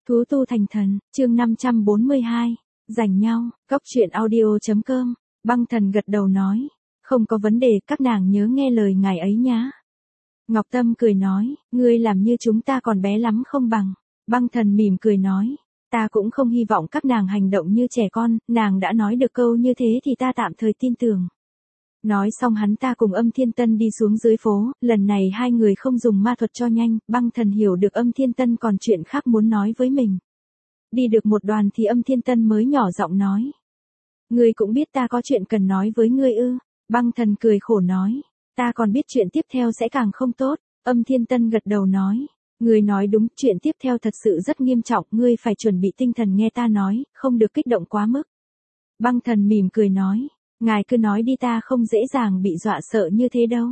Thú tu thành thần, chương 542, giành nhau, góc truyện audio.com, băng thần gật đầu nói, không có vấn đề, các nàng nhớ nghe lời ngài ấy nhá. Ngọc Tâm cười nói, ngươi làm như chúng ta còn bé lắm không bằng. Băng thần mỉm cười nói, ta cũng không hy vọng các nàng hành động như trẻ con, nàng đã nói được câu như thế thì ta tạm thời tin tưởng. Nói xong hắn ta cùng Âm Thiên Tân đi xuống dưới phố, lần này hai người không dùng ma thuật cho nhanh, băng thần hiểu được Âm Thiên Tân còn chuyện khác muốn nói với mình. Đi được một đoàn thì Âm Thiên Tân mới nhỏ giọng nói. Ngươi cũng biết ta có chuyện cần nói với ngươi ư, băng thần cười khổ nói, ta còn biết chuyện tiếp theo sẽ càng không tốt, Âm Thiên Tân gật đầu nói. Ngươi nói đúng, chuyện tiếp theo thật sự rất nghiêm trọng, ngươi phải chuẩn bị tinh thần nghe ta nói, không được kích động quá mức. Băng thần mỉm cười nói. Ngài cứ nói đi, ta không dễ dàng bị dọa sợ như thế đâu.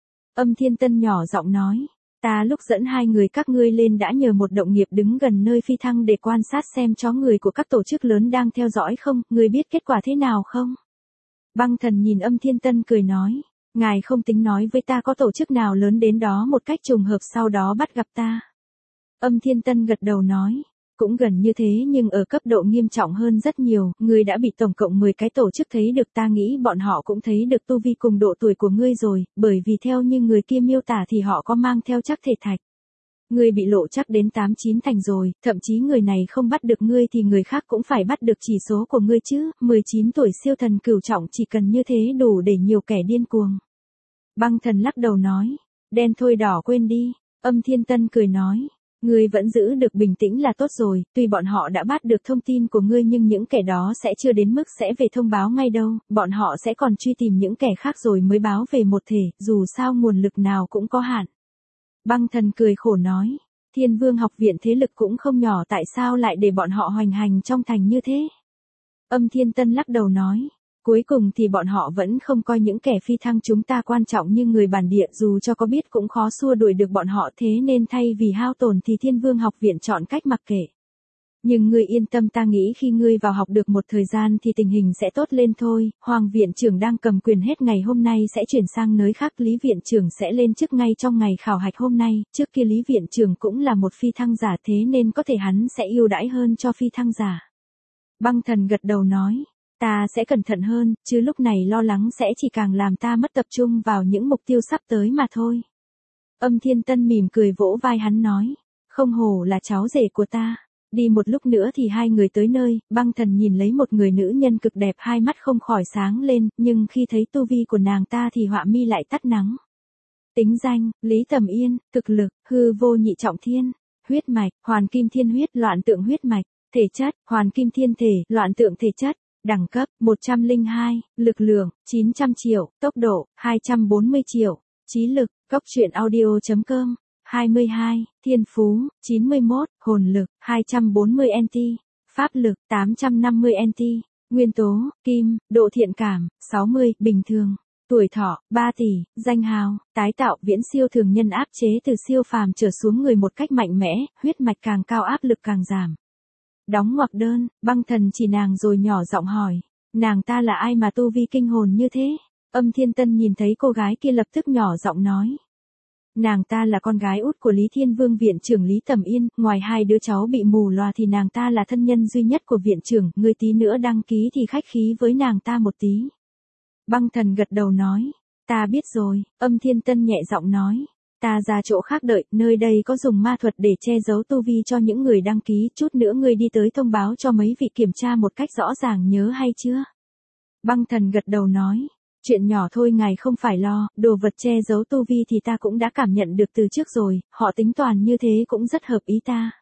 Âm Thiên Tân nhỏ giọng nói, ta lúc dẫn hai người các ngươi lên đã nhờ một đồng nghiệp đứng gần nơi phi thăng để quan sát xem chó người của các tổ chức lớn đang theo dõi không, ngươi biết kết quả thế nào không? Băng thần nhìn Âm Thiên Tân cười nói, ngài không tính nói với ta có tổ chức nào lớn đến đó một cách trùng hợp sau đó bắt gặp ta. Âm Thiên Tân gật đầu nói. Cũng gần như thế nhưng ở cấp độ nghiêm trọng hơn rất nhiều, ngươi đã bị tổng cộng 10 cái tổ chức thấy được, ta nghĩ bọn họ cũng thấy được tu vi cùng độ tuổi của ngươi rồi, bởi vì theo như người kia miêu tả thì họ có mang theo chắc thể thạch. Ngươi bị lộ chắc đến 8-9 thành rồi, thậm chí người này không bắt được ngươi thì người khác cũng phải bắt được chỉ số của ngươi chứ, 19 tuổi siêu thần cửu trọng chỉ cần như thế đủ để nhiều kẻ điên cuồng. Băng thần lắc đầu nói, đen thôi đỏ quên đi, Âm Thiên Tân cười nói. Ngươi vẫn giữ được bình tĩnh là tốt rồi, tuy bọn họ đã bắt được thông tin của ngươi nhưng những kẻ đó sẽ chưa đến mức sẽ về thông báo ngay đâu, bọn họ sẽ còn truy tìm những kẻ khác rồi mới báo về một thể, dù sao nguồn lực nào cũng có hạn. Băng thần cười khổ nói, Thiên Vương học viện thế lực cũng không nhỏ, tại sao lại để bọn họ hoành hành trong thành như thế? Âm Thiên Tân lắc đầu nói. Cuối cùng thì bọn họ vẫn không coi những kẻ phi thăng chúng ta quan trọng như người bản địa, dù cho có biết cũng khó xua đuổi được bọn họ, thế nên thay vì hao tổn thì Thiên Vương học viện chọn cách mặc kệ. Nhưng ngươi yên tâm, ta nghĩ khi ngươi vào học được một thời gian thì tình hình sẽ tốt lên thôi, Hoàng viện trưởng đang cầm quyền hết ngày hôm nay sẽ chuyển sang nơi khác, Lý viện trưởng sẽ lên chức ngay trong ngày khảo hạch hôm nay, trước kia Lý viện trưởng cũng là một phi thăng giả thế nên có thể hắn sẽ ưu đãi hơn cho phi thăng giả. Băng thần gật đầu nói. Ta sẽ cẩn thận hơn, chứ lúc này lo lắng sẽ chỉ càng làm ta mất tập trung vào những mục tiêu sắp tới mà thôi. Âm Thiên Tân mỉm cười vỗ vai hắn nói, không hổ là cháu rể của ta. Đi một lúc nữa thì hai người tới nơi, băng thần nhìn lấy một người nữ nhân cực đẹp, hai mắt không khỏi sáng lên, nhưng khi thấy tu vi của nàng ta thì họa mi lại tắt nắng. Tính danh, Lý Tầm Yên, thực lực, hư vô nhị trọng thiên, huyết mạch, hoàn kim thiên huyết, loạn tượng huyết mạch, thể chất, hoàn kim thiên thể, loạn tượng thể chất. Đẳng cấp, 102, lực lượng, 900 triệu, tốc độ, 240 triệu, trí lực, góc truyện audio.com, 22, thiên phú, 91, hồn lực, 240 NT, pháp lực, 850 NT, nguyên tố, kim, độ thiện cảm, 60, bình thường, tuổi thọ, 3 tỷ, danh hào, tái tạo viễn siêu thường nhân, áp chế từ siêu phàm trở xuống người một cách mạnh mẽ, huyết mạch càng cao áp lực càng giảm. Đóng ngoặc đơn, băng thần chỉ nàng rồi nhỏ giọng hỏi, nàng ta là ai mà tu vi kinh hồn như thế? Âm Thiên Tân nhìn thấy cô gái kia lập tức nhỏ giọng nói. Nàng ta là con gái út của Lý Thiên Vương viện trưởng Lý Tầm Yên, ngoài hai đứa cháu bị mù lòa thì nàng ta là thân nhân duy nhất của viện trưởng, ngươi tí nữa đăng ký thì khách khí với nàng ta một tí. Băng thần gật đầu nói, ta biết rồi, Âm Thiên Tân nhẹ giọng nói. Ta ra chỗ khác đợi, nơi đây có dùng ma thuật để che giấu tu vi cho những người đăng ký, chút nữa ngươi đi tới thông báo cho mấy vị kiểm tra một cách rõ ràng, nhớ hay chưa? Băng thần gật đầu nói, chuyện nhỏ thôi ngài không phải lo, đồ vật che giấu tu vi thì ta cũng đã cảm nhận được từ trước rồi, họ tính toàn như thế cũng rất hợp ý ta.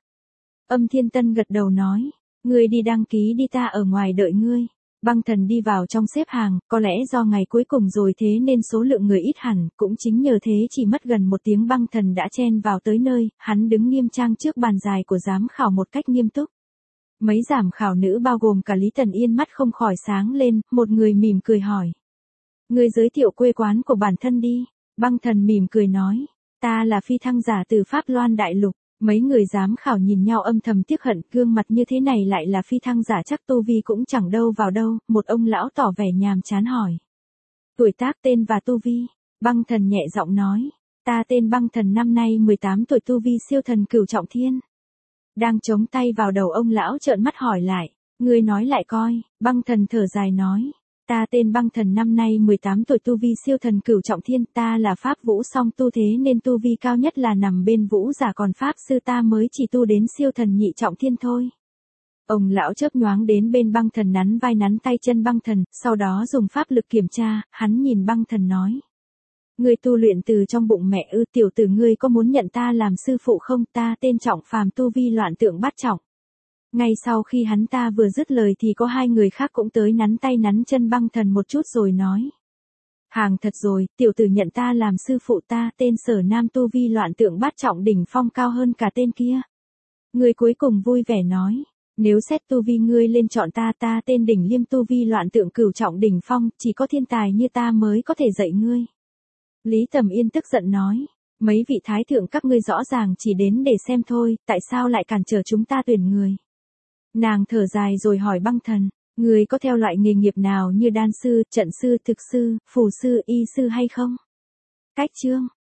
Âm Thiên Tân gật đầu nói, ngươi đi đăng ký đi, ta ở ngoài đợi ngươi. Băng thần đi vào trong xếp hàng, có lẽ do ngày cuối cùng rồi thế nên số lượng người ít hẳn, cũng chính nhờ thế chỉ mất gần 1 tiếng băng thần đã chen vào tới nơi, hắn đứng nghiêm trang trước bàn dài của giám khảo một cách nghiêm túc. Mấy giám khảo nữ bao gồm cả Lý Tần Yên mắt không khỏi sáng lên, một người mỉm cười hỏi. Người giới thiệu quê quán của bản thân đi, băng thần mỉm cười nói, ta là phi thăng giả từ Pháp Loan Đại Lục. Mấy người giám khảo nhìn nhau âm thầm tiếc hận, gương mặt như thế này lại là phi thăng giả chắc tu vi cũng chẳng đâu vào đâu, một ông lão tỏ vẻ nhàm chán hỏi. Tuổi tác, tên và tu vi, băng thần nhẹ giọng nói, ta tên băng thần, năm nay 18 tuổi, tu vi siêu thần cửu trọng thiên. Đang chống tay vào đầu ông lão trợn mắt hỏi lại. Ngươi nói lại coi, Băng Thần thở dài nói. Ta tên Băng Thần, năm nay 18 tuổi, tu vi siêu thần cửu trọng thiên, ta là pháp vũ song tu, thế nên tu vi cao nhất là nằm bên vũ giả, còn pháp sư ta mới chỉ tu đến siêu thần nhị trọng thiên thôi. Ông lão chớp nhoáng đến bên Băng Thần, nắn vai nắn tay chân Băng Thần, sau đó dùng pháp lực kiểm tra, hắn nhìn Băng Thần nói. Ngươi tu luyện từ trong bụng mẹ ư? Tiểu tử, ngươi có muốn nhận ta làm sư phụ không? Ta tên Trọng Phàm, tu vi loạn tượng bát trọng. Ngay sau khi hắn ta vừa dứt lời thì có hai người khác cũng tới nắn tay nắn chân Băng Thần một chút rồi nói. Hàng thật rồi, tiểu tử nhận ta làm sư phụ, ta tên Sở Nam, tu vi loạn tượng bát trọng đỉnh phong, cao hơn cả tên kia. Người cuối cùng vui vẻ nói. Nếu xét tu vi ngươi lên chọn ta, ta tên Đỉnh Liêm, tu vi loạn tượng cửu trọng đỉnh phong, chỉ có thiên tài như ta mới có thể dạy ngươi. Lý Tầm Yên tức giận nói. Mấy vị thái thượng các ngươi rõ ràng chỉ đến để xem thôi, tại sao lại cản trở chúng ta tuyển người? Nàng thở dài rồi hỏi Băng Thần, ngươi có theo loại nghề nghiệp nào như đan sư, trận sư, thực sư, phù sư, y sư hay không? Cách chương